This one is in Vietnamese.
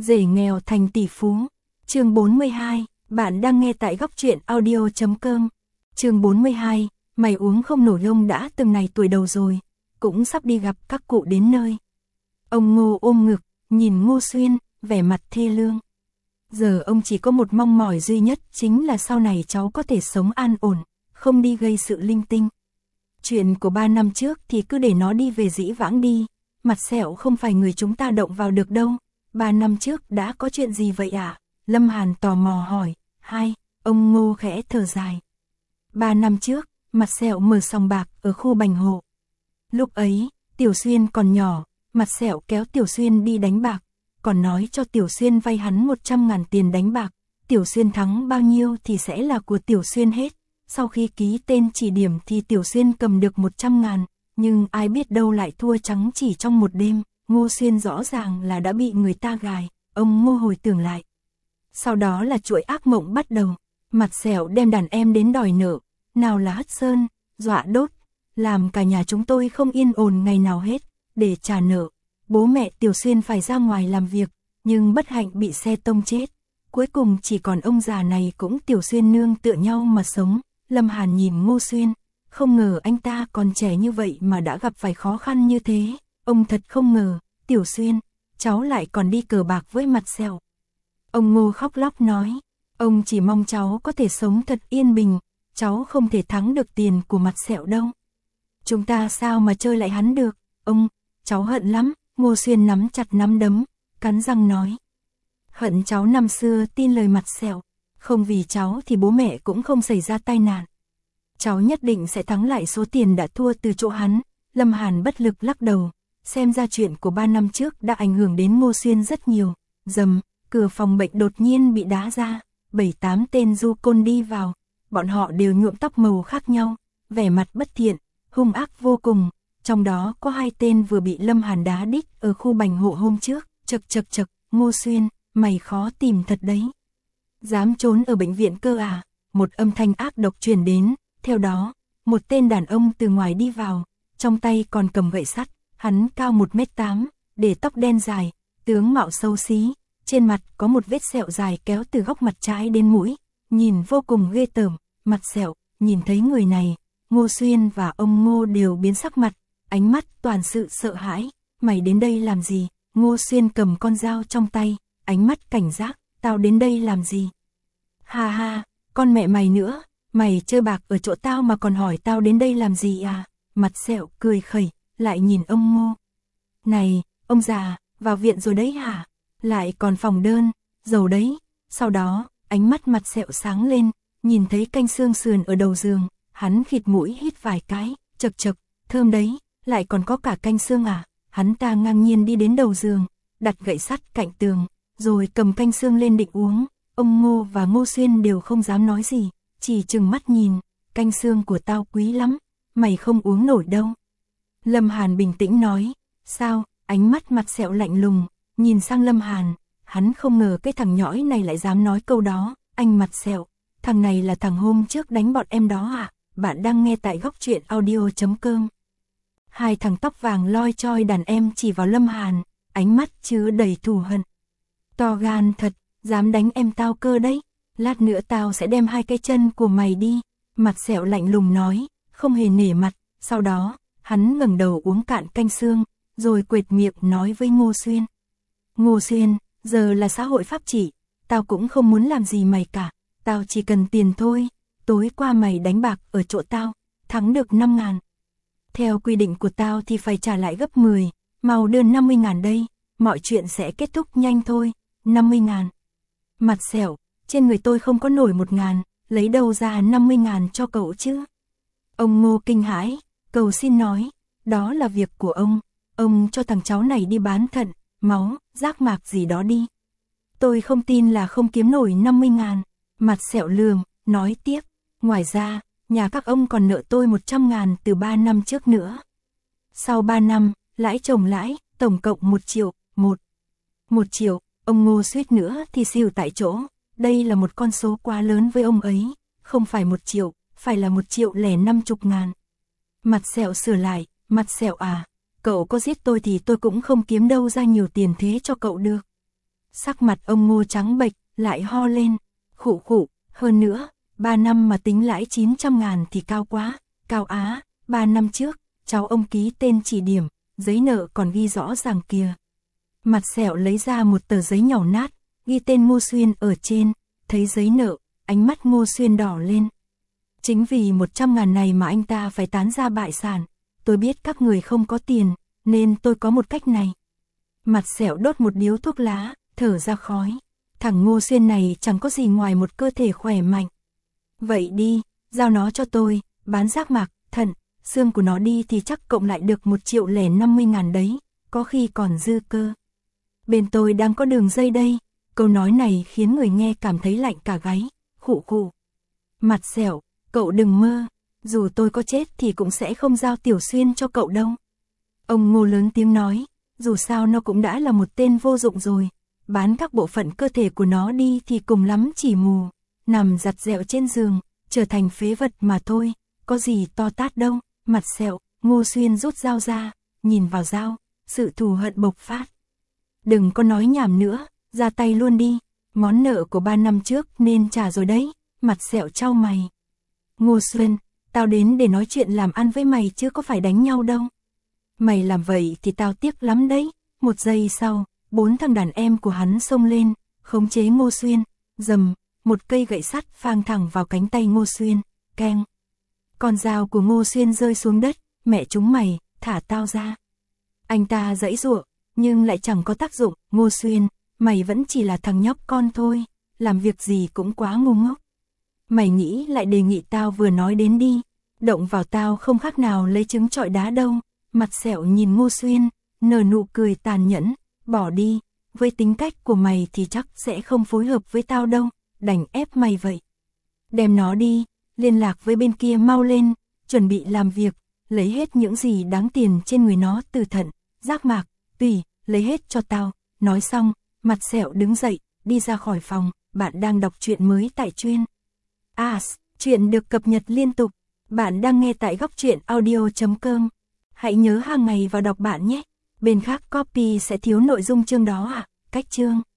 Rể nghèo thành tỷ phú. Chương 42, bạn đang nghe tại góc truyện audio.com. Chương 42, mày uống không nổi, ông đã từng này tuổi đầu rồi, cũng sắp đi gặp các cụ đến nơi. Ông Ngô ôm ngực, nhìn Ngô Xuyên, vẻ mặt thê lương. Giờ ông chỉ có một mong mỏi duy nhất, chính là sau này cháu có thể sống an ổn, không đi gây sự linh tinh. Chuyện của 3 năm trước thì cứ để nó đi về dĩ vãng đi, Mặt Sẹo không phải người chúng ta động vào được đâu. 3 năm trước đã có chuyện gì vậy ạ? Lâm Hàn tò mò hỏi. Ông Ngô khẽ thở dài. 3 năm trước, Mặt Sẹo mở sòng bạc ở khu Bành Hộ. Lúc ấy, Tiểu Xuyên còn nhỏ, Mặt Sẹo kéo Tiểu Xuyên đi đánh bạc, còn nói cho Tiểu Xuyên vay hắn 100.000 tiền đánh bạc, Tiểu Xuyên thắng bao nhiêu thì sẽ là của Tiểu Xuyên hết. Sau khi ký tên chỉ điểm thì Tiểu Xuyên cầm được 100.000, nhưng ai biết đâu lại thua trắng chỉ trong một đêm. Ngô Xuyên rõ ràng là đã bị người ta gài. Ông Ngô hồi tưởng lại. Sau đó là chuỗi ác mộng bắt đầu. Mặt Sẹo đem đàn em đến đòi nợ, nào là hất sơn, dọa đốt, làm cả nhà chúng tôi không yên ổn ngày nào hết. Để trả nợ, bố mẹ Tiểu Xuyên phải ra ngoài làm việc, nhưng bất hạnh bị xe tông chết. Cuối cùng chỉ còn ông già này cũng Tiểu Xuyên nương tựa nhau mà sống. Lâm Hàn nhìn Ngô Xuyên, không ngờ anh ta còn trẻ như vậy mà đã gặp phải khó khăn như thế. Ông thật không ngờ, Tiểu Xuyên, cháu lại còn đi cờ bạc với Mặt Sẹo. Ông Ngô khóc lóc nói, ông chỉ mong cháu có thể sống thật yên bình, cháu không thể thắng được tiền của Mặt Sẹo đâu. Chúng ta sao mà chơi lại hắn được, ông, cháu hận lắm. Ngô Xuyên nắm chặt nắm đấm, cắn răng nói. Hận cháu năm xưa tin lời Mặt Sẹo, không vì cháu thì bố mẹ cũng không xảy ra tai nạn. Cháu nhất định sẽ thắng lại số tiền đã thua từ chỗ hắn. Lâm Hàn bất lực lắc đầu, xem ra chuyện của 3 năm trước đã ảnh hưởng đến Ngô Xuyên rất nhiều. Rầm, cửa phòng bệnh đột nhiên bị đá ra, 7-8 tên du côn đi vào, bọn họ đều nhuộm tóc màu khác nhau, vẻ mặt bất thiện, hung ác vô cùng, trong đó có 2 tên vừa bị Lâm Hàn đá đích ở khu Bành Hộ hôm trước. Chậc, Ngô Xuyên, mày khó tìm thật đấy. Dám trốn ở bệnh viện cơ à? Một âm thanh ác độc truyền đến, theo đó, một tên đàn ông từ ngoài đi vào, trong tay còn cầm gậy sắt, hắn cao 1m8, để tóc đen dài, tướng mạo xấu xí, trên mặt có một vết sẹo dài kéo từ góc mặt trái đến mũi, nhìn vô cùng ghê tởm. Mặt Sẹo, nhìn thấy người này, Ngô Xuyên và ông Ngô đều biến sắc mặt, ánh mắt toàn sự sợ hãi. Mày đến đây làm gì? Ngô Xuyên cầm con dao trong tay, ánh mắt cảnh giác. Tao đến đây làm gì? Ha ha, con mẹ mày nữa, mày chơi bạc ở chỗ tao mà còn hỏi tao đến đây làm gì à? Mặt Sẹo cười khẩy, lại nhìn ông Ngô. Này, ông già, vào viện rồi đấy hả? Lại còn phòng đơn, giàu đấy. Sau đó, ánh mắt Mặt Sẹo sáng lên, nhìn thấy canh xương sườn ở đầu giường, hắn khịt mũi hít vài cái, chậc, thơm đấy, lại còn có cả canh xương à? Hắn ta ngang nhiên đi đến đầu giường, đặt gậy sắt cạnh tường, rồi cầm canh xương lên định uống. Ông Ngô và Ngô Xuyên đều không dám nói gì, chỉ trừng mắt nhìn. Canh xương của tao quý lắm, mày không uống nổi đâu. Lâm Hàn bình tĩnh nói. Sao? Ánh mắt Mặt Sẹo lạnh lùng, nhìn sang Lâm Hàn. Hắn không ngờ cái thằng nhõi này lại dám nói câu đó. Anh Mặt Sẹo, thằng này là thằng hôm trước đánh bọn em đó à? Bạn đang nghe tại góc truyện audio.com. 2 thằng tóc vàng loi choi đàn em chỉ vào Lâm Hàn, ánh mắt chứa đầy thù hận. To gan thật, dám đánh em tao cơ đấy, lát nữa tao sẽ đem 2 cái chân của mày đi. Mặt Sẹo lạnh lùng nói, không hề nể mặt. Sau đó, hắn ngẩng đầu uống cạn canh xương, rồi quệt miệng nói với Ngô Xuyên. Ngô Xuyên, giờ là xã hội pháp trị, tao cũng không muốn làm gì mày cả, tao chỉ cần tiền thôi. Tối qua mày đánh bạc ở chỗ tao, thắng được 5.000. Theo quy định của tao thì phải trả lại gấp 10, mau đưa 50.000 đây, mọi chuyện sẽ kết thúc nhanh thôi. 50.000. Mặt Sẹo, trên người tôi không có nổi 1.000, lấy đâu ra 50.000 cho cậu chứ? Ông Ngô kinh hãi, cầu xin nói, đó là việc của ông cho thằng cháu này đi bán thận, máu, giác mạc gì đó đi. Tôi không tin là không kiếm nổi 50.000. Mặt Sẹo lườm, nói tiếp, ngoài ra, nhà các ông còn nợ tôi 100.000 từ 3 năm trước nữa. Sau 3 năm, lãi chồng lãi, tổng cộng 1 triệu. 1 triệu, ông Ngô suýt nữa thì xỉu tại chỗ. Đây là một con số quá lớn với ông ấy, không phải 1 triệu, phải là 1.050.000. Mặt Sẹo sửa lại, Mặt Sẹo à, cậu có giết tôi thì tôi cũng không kiếm đâu ra nhiều tiền thế cho cậu được. Sắc mặt ông Ngô trắng bệch, lại ho lên. Khụ khụ, hơn nữa, 3 năm mà tính lãi 900.000 thì cao quá, cao á, 3 năm trước, cháu ông ký tên chỉ điểm, giấy nợ còn ghi rõ ràng kìa. Mặt sẹo lấy ra một tờ giấy nhàu nát, ghi tên Ngô Xuyên ở trên, thấy giấy nợ, ánh mắt Ngô Xuyên đỏ lên. Chính vì 100.000 này mà anh ta phải tán ra bại sản, tôi biết các người không có tiền, nên tôi có một cách này. Mặt sẹo đốt một điếu thuốc lá, thở ra khói. Thằng Ngô Xuyên này chẳng có gì ngoài một cơ thể khỏe mạnh. Vậy đi, giao nó cho tôi, bán giác mạc, thận, xương của nó đi thì chắc cộng lại được 1.050.000 đấy, có khi còn dư cơ. Bên tôi đang có đường dây đây, câu nói này khiến người nghe cảm thấy lạnh cả gáy, khụ khụ. Mặt sẹo, cậu đừng mơ, dù tôi có chết thì cũng sẽ không giao Tiểu Xuyên cho cậu đâu. Ông Ngô lớn tiếng nói, dù sao nó cũng đã là một tên vô dụng rồi, bán các bộ phận cơ thể của nó đi thì cùng lắm chỉ mù, nằm giặt dẹo trên giường, trở thành phế vật mà thôi, có gì to tát đâu. Mặt sẹo, Ngô Xuyên rút dao ra, nhìn vào dao, sự thù hận bộc phát. Đừng có nói nhảm nữa, ra tay luôn đi, món nợ của 3 năm trước nên trả rồi đấy. Mặt sẹo chau mày. Ngô Xuyên, tao đến để nói chuyện làm ăn với mày chứ có phải đánh nhau đâu. Mày làm vậy thì tao tiếc lắm đấy. Một giây sau, 4 thằng đàn em của hắn xông lên, khống chế Ngô Xuyên, dầm, một cây gậy sắt phang thẳng vào cánh tay Ngô Xuyên, keng. Con dao của Ngô Xuyên rơi xuống đất, mẹ chúng mày, thả tao ra. Anh ta giãy giụa, nhưng lại chẳng có tác dụng. Ngô Xuyên, mày vẫn chỉ là thằng nhóc con thôi, làm việc gì cũng quá ngu ngốc. Mày nghĩ lại đề nghị tao vừa nói đến đi, động vào tao không khác nào lấy trứng trọi đá đâu. Mặt sẹo nhìn Ngô Xuyên, nở nụ cười tàn nhẫn, bỏ đi, với tính cách của mày thì chắc sẽ không phối hợp với tao đâu, đành ép mày vậy. Đem nó đi, liên lạc với bên kia mau lên, chuẩn bị làm việc, lấy hết những gì đáng tiền trên người nó, từ thận, giác mạc, tùy, lấy hết cho tao. Nói xong, mặt sẹo đứng dậy, đi ra khỏi phòng. Bạn đang đọc truyện mới tại Truyện As, truyện được cập nhật liên tục. Bạn đang nghe tại góc truyện audio.com. Hãy nhớ hàng ngày vào đọc bạn nhé. Bên khác copy sẽ thiếu nội dung chương đó à? Cách chương